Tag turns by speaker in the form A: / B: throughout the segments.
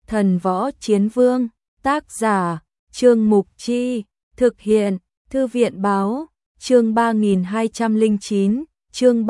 A: Thần Võ Chiến Vương, tác giả, Trương Mục Chi, thực hiện, Thư viện Báo, chương 3209, chương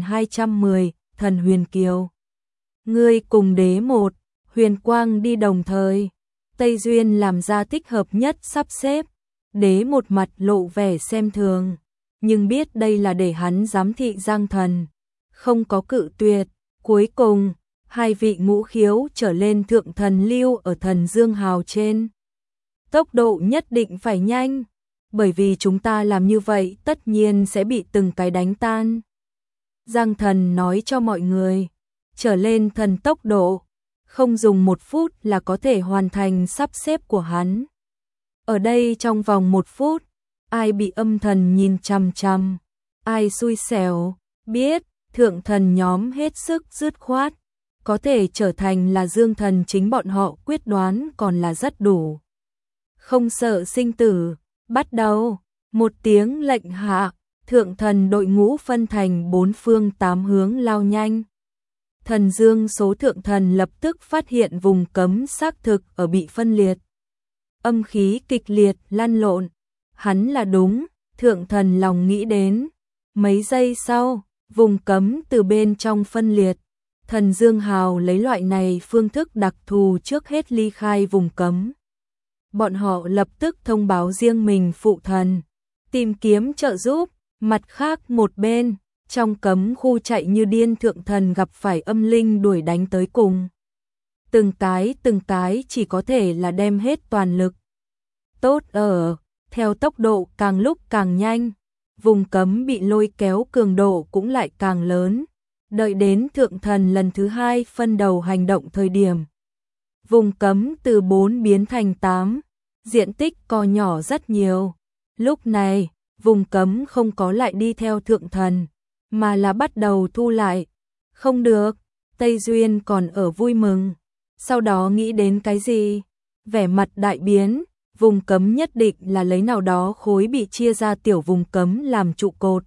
A: 3210, Thần Huyền Kiều. Ngươi cùng đế một, Huyền Quang đi đồng thời. Tây Duyên làm ra thích hợp nhất sắp xếp. Đế một mặt lộ vẻ xem thường, nhưng biết đây là để hắn giám thị Giang Thần, không có cự tuyệt. Cuối cùng, hai vị ngũ khiếu trở lên thượng thần lưu ở Thần Dương Hào trên. Tốc độ nhất định phải nhanh, bởi vì chúng ta làm như vậy tất nhiên sẽ bị từng cái đánh tan. Giang Thần nói cho mọi người, trở lên thần tốc độ, không dùng 1 phút là có thể hoàn thành sắp xếp của hắn. Ở đây trong vòng 1 phút, ai bị âm thần nhìn chằm chằm, ai xui xẻo, biết, thượng thần nhóm hết sức dứt khoát, có thể trở thành là dương thần chính bọn họ quyết đoán còn là rất đủ. Không sợ sinh tử, bắt đầu, một tiếng lệnh hạ, thượng thần đội ngũ phân thành 4 phương 8 hướng lao nhanh. Thần Dương số thượng thần lập tức phát hiện vùng cấm xác thực ở bị phân liệt. Âm khí kịch liệt lăn lộn, hắn là đúng, thượng thần lòng nghĩ đến. Mấy giây sau, vùng cấm từ bên trong phân liệt. Thần Dương Hào lấy loại này phương thức đặc thù trước hết ly khai vùng cấm. Bọn họ lập tức thông báo riêng mình phụ thần, tìm kiếm trợ giúp. Mặt khác một bên, trong cấm khu chạy như điên thượng thần gặp phải âm linh đuổi đánh tới cùng. Từng cái chỉ có thể là đem hết toàn lực. Tốt ở, theo tốc độ càng lúc càng nhanh, vùng cấm bị lôi kéo cường độ cũng lại càng lớn. Đợi đến thượng thần lần thứ 2 phân đầu hành động thời điểm, vùng cấm từ 4 biến thành 8, diện tích co nhỏ rất nhiều. Lúc này, vùng cấm không có lại đi theo thượng thần, mà là bắt đầu thu lại. Không được, Tây Duyên còn ở vui mừng, sau đó nghĩ đến cái gì? Vẻ mặt đại biến, vùng cấm nhất định là lấy nào đó khối bị chia ra tiểu vùng cấm làm trụ cột,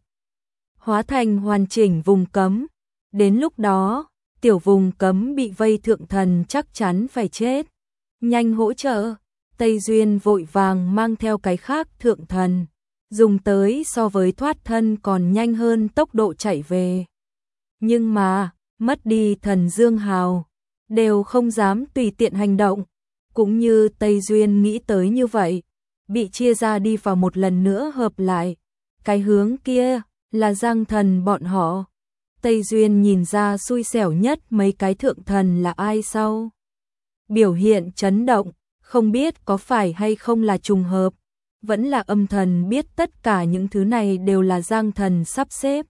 A: hóa thành hoàn chỉnh vùng cấm. Đến lúc đó, tiểu vùng cấm bị vây thượng thần chắc chắn phải chết. Nhanh hỗ trợ, Tây Duyên vội vàng mang theo cái khác thượng thần, dùng tới so với thoát thân còn nhanh hơn tốc độ chạy về. Nhưng mà, mất đi Thần Dương Hào, đều không dám tùy tiện hành động, cũng như Tây Duyên nghĩ tới như vậy, bị chia ra đi vào một lần nữa hợp lại. Cái hướng kia là Giang Thần bọn họ. Tây Duyên nhìn ra xui xẻo nhất mấy cái thượng thần là ai sau. Biểu hiện chấn động, không biết có phải hay không là trùng hợp, vẫn là âm thần biết tất cả những thứ này đều là Giang Thần sắp xếp.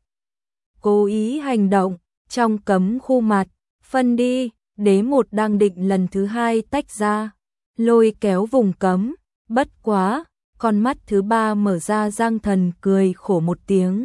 A: Cố ý hành động, trong cấm khu mặt, phân đi, đế một đang định lần thứ 2 tách ra, lôi kéo vùng cấm, bất quá, con mắt thứ 3 mở ra. Giang Thần cười khổ một tiếng,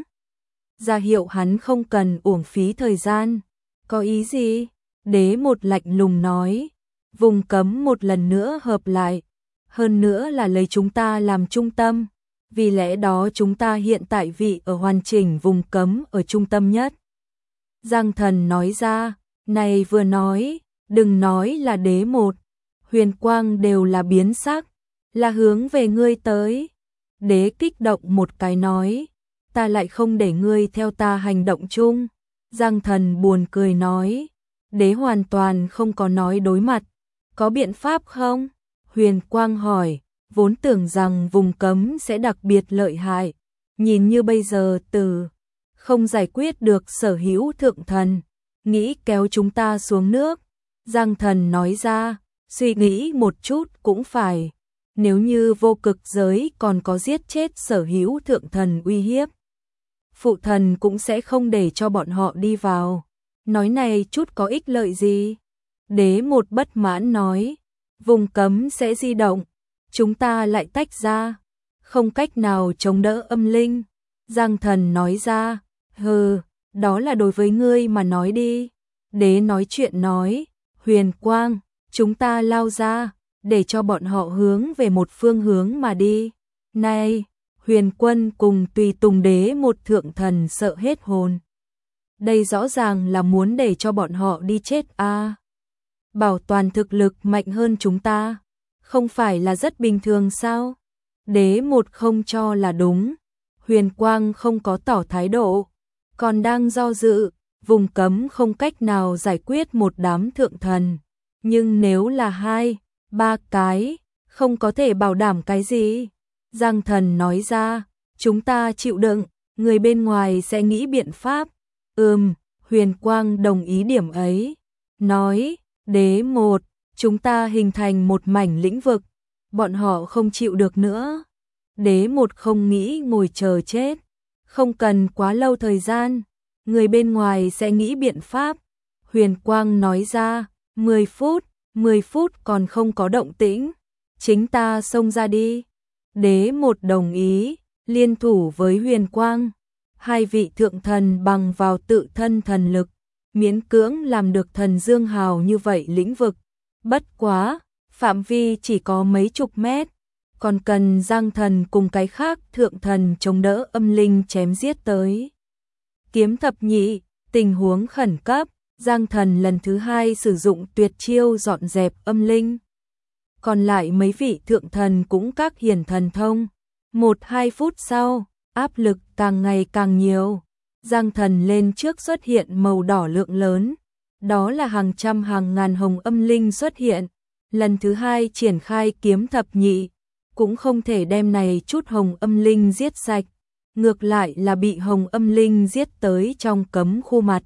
A: ra hiệu hắn không cần uổng phí thời gian. Có ý gì? Đế một lạnh lùng nói, vùng cấm một lần nữa hợp lại, hơn nữa là lấy chúng ta làm trung tâm, vì lẽ đó chúng ta hiện tại vị ở hoàn chỉnh vùng cấm ở trung tâm nhất. Giang Thần nói ra, này vừa nói, đừng nói là đế một, Huyền Quang đều là biến sắc, là hướng về ngươi tới. Đế kích động một cái nói, ta lại không để ngươi theo ta hành động chung. Giang Thần buồn cười nói, đế hoàn toàn không có nói đối mặt, có biện pháp không? Huyền Quang hỏi, vốn tưởng rằng vùng cấm sẽ đặc biệt lợi hại, nhìn như bây giờ không giải quyết được sở hữu thượng thần, nghĩ kéo chúng ta xuống nước. Giang Thần nói ra, suy nghĩ một chút cũng phải, nếu như vô cực giới còn có giết chết sở hữu thượng thần uy hiếp, phụ thần cũng sẽ không để cho bọn họ đi vào. Nói này chút có ích lợi gì? Đế một bất mãn nói, vùng cấm sẽ di động, chúng ta lại tách ra, không cách nào chống đỡ âm linh. Giang Thần nói ra, hừ, đó là đối với ngươi mà nói đi. Đế nói chuyện nói, Huyền Quang, chúng ta lao ra, để cho bọn họ hướng về một phương hướng mà đi. Này, Huyền Quân cùng tùy tùng đế một thượng thần sợ hết hồn. Đây rõ ràng là muốn để cho bọn họ đi chết a. bảo toàn thực lực mạnh hơn chúng ta, không phải là rất bình thường sao? Đế một không cho là đúng, Huyền Quang không có tỏ thái độ, còn đang do dự, vùng cấm không cách nào giải quyết một đám thượng thần, nhưng nếu là 2, 3 cái, không có thể bảo đảm cái gì. Giang Thần nói ra, chúng ta chịu đựng, người bên ngoài sẽ nghĩ biện pháp. Huyền Quang đồng ý điểm ấy, nói, Đế một, chúng ta hình thành một mảnh lĩnh vực, bọn họ không chịu được nữa. Đế một không nghĩ ngồi chờ chết, không cần quá lâu thời gian, người bên ngoài sẽ nghĩ biện pháp. Huyền Quang nói ra, 10 phút còn không có động tĩnh, chính ta xông ra đi. Đế một đồng ý, liên thủ với Huyền Quang. 2 vị thượng thần bằng vào tự thân thần lực, miễn cưỡng làm được thần dương hào như vậy lĩnh vực. Bất quá, phạm vi chỉ có mấy chục mét, còn cần Giang Thần cùng cái khác thượng thần chống đỡ âm linh chém giết tới. Kiếm thập nhị, tình huống khẩn cấp, Giang Thần lần thứ 2 sử dụng tuyệt chiêu dọn dẹp âm linh. Còn lại mấy vị thượng thần cũng các hiển thần thông. 1-2 phút sau, áp lực càng ngày càng nhiều. Giang Thần lên trước xuất hiện màu đỏ lượng lớn. Đó là hàng trăm hàng ngàn hồng âm linh xuất hiện. Lần thứ 2 triển khai kiếm thập nhị, cũng không thể đem này chút hồng âm linh giết sạch. Ngược lại là bị hồng âm linh giết tới trong cấm khu mặt.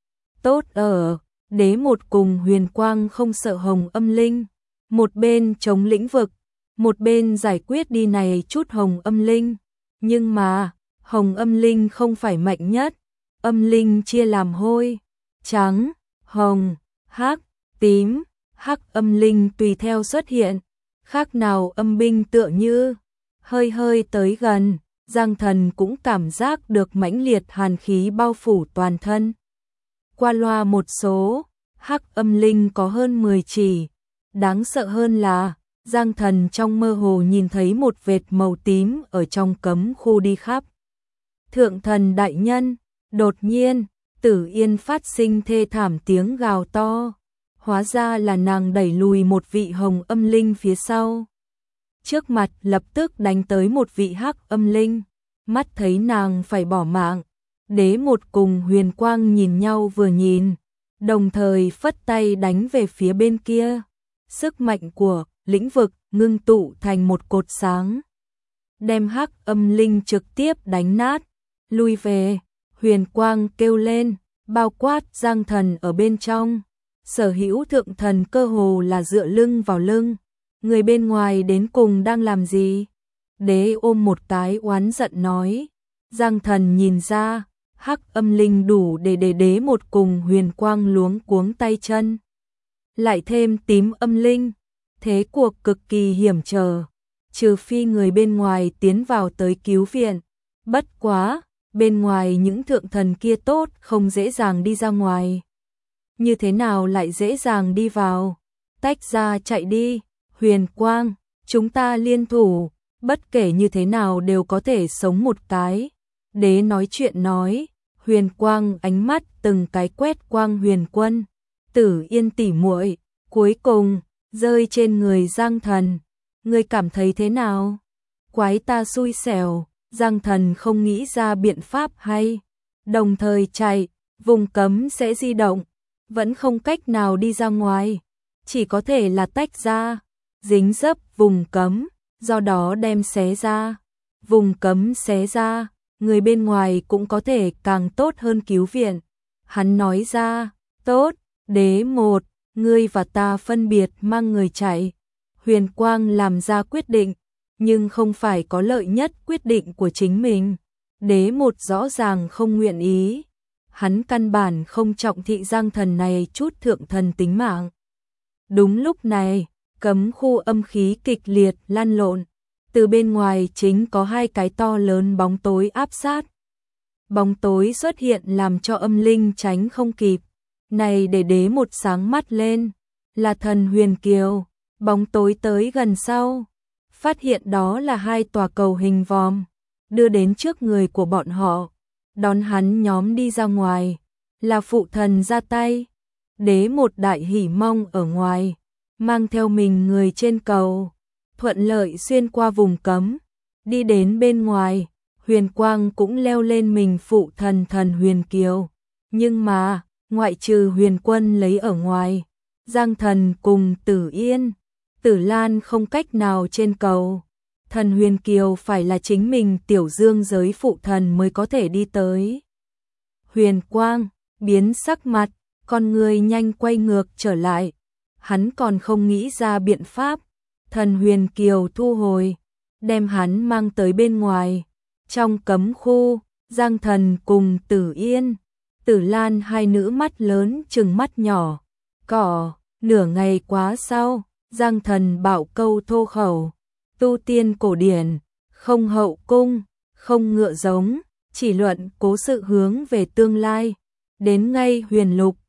A: Tốt ở, Đế một cùng Huyền Quang không sợ hồng âm linh. Một bên chống lĩnh vực, một bên giải quyết đi này chút hồng âm linh. Nhưng mà, hồng âm linh không phải mạnh nhất. Âm linh chia làm hôi, trắng, hồng, hắc, tím. Hắc âm linh tùy theo xuất hiện, khác nào âm binh tựa như. Hơi tới gần, Giang Thần cũng cảm giác được mãnh liệt hàn khí bao phủ toàn thân. Qua loa một số, hắc âm linh có hơn 10 chỉ. Đáng sợ hơn là, Giang Thần trong mơ hồ nhìn thấy một vệt màu tím ở trong cấm khu đi khắp. Thượng thần đại nhân, đột nhiên, Tử Yên phát sinh thê thảm tiếng gào to. Hóa ra là nàng đẩy lùi một vị hồng âm linh phía sau. Trước mặt lập tức đánh tới một vị hắc âm linh. Mắt thấy nàng phải bỏ mạng. Đế một cùng Huyền Quang nhìn nhau vừa nhìn, đồng thời phất tay đánh về phía bên kia. Sức mạnh của lĩnh vực ngưng tụ thành một cột sáng, đem hắc âm linh trực tiếp đánh nát. Lui về, Huyền Quang kêu lên, bao quát Giang Thần ở bên trong. Sở hữu thượng thần cơ hồ là dựa lưng vào lưng. Người bên ngoài đến cùng đang làm gì? Đế ôm một cái oán giận nói. Giang Thần nhìn ra, hắc âm linh đủ để Đế một cùng Huyền Quang luống cuống tay chân. Lại thêm tím âm linh, thế cuộc cực kỳ hiểm trở. Trừ phi người bên ngoài tiến vào tới cứu viện. Bất quá, bên ngoài những thượng thần kia tốt không dễ dàng đi ra ngoài. Như thế nào lại dễ dàng đi vào? Tách ra chạy đi, Huyền Quang, chúng ta liên thủ, bất kể như thế nào đều có thể sống một cái. Đế nói chuyện nói, Huyền Quang ánh mắt từng cái quét Quang Huyền Quân, Tử Yên tỉ muội, cuối cùng rơi trên người Giang Thần. Ngươi cảm thấy thế nào? Quái ta xui xẻo, Giang Thần không nghĩ ra biện pháp hay. Đồng thời chạy, vùng cấm sẽ di động. Vẫn không cách nào đi ra ngoài, chỉ có thể là tách ra, dính dấp vùng cấm, do đó đem xé ra. Vùng cấm xé ra, người bên ngoài cũng có thể càng tốt hơn cứu viện. Hắn nói ra, tốt, Đế một, ngươi và ta phân biệt mang người chạy. Huyền Quang làm ra quyết định, nhưng không phải có lợi nhất quyết định của chính mình. Đế một rõ ràng không nguyện ý. Hắn căn bản không trọng thị Giang Thần này chút thượng thần tính mạng. Đúng lúc này, cấm khu âm khí kịch liệt lan lộn. Từ bên ngoài chính có 2 cái to lớn bóng tối áp sát. Bóng tối xuất hiện làm cho âm linh tránh không kịp. Này để Đế một sáng mắt lên, là thần Huyền Kiều. Bóng tối tới gần sau, phát hiện đó là 2 tòa cầu hình vòm, đưa đến trước người của bọn họ. Đón hắn nhóm đi ra ngoài, là phụ thần ra tay. đế một đại hỉ mong ở ngoài, mang theo mình người trên cầu, thuận lợi xuyên qua vùng cấm, đi đến bên ngoài, Huyền Quang cũng leo lên mình phụ thần thần Huyền Kiều, nhưng mà, ngoại trừ Huyền Quân lấy ở ngoài, Giang Thần cùng Tử Yên, Tử Lan không cách nào trên cầu. Thần Huyền Kiều phải là chính mình tiểu dương giới phụ thần mới có thể đi tới. Huyền Quang biến sắc mặt, con người nhanh quay ngược trở lại. Hắn còn không nghĩ ra biện pháp. Thần Huyền Kiều thu hồi, đem hắn mang tới bên ngoài. Trong cấm khu, Giang Thần cùng Tử Yên, Tử Lan hai nữ mắt lớn trừng mắt nhỏ. Nửa ngày quá sau, Giang Thần bảo câu thô khẩu. Tu tiên cổ điển, không hậu cung, không ngựa giống, chỉ luận cố sự hướng về tương lai. Đến ngay Huyền Lục,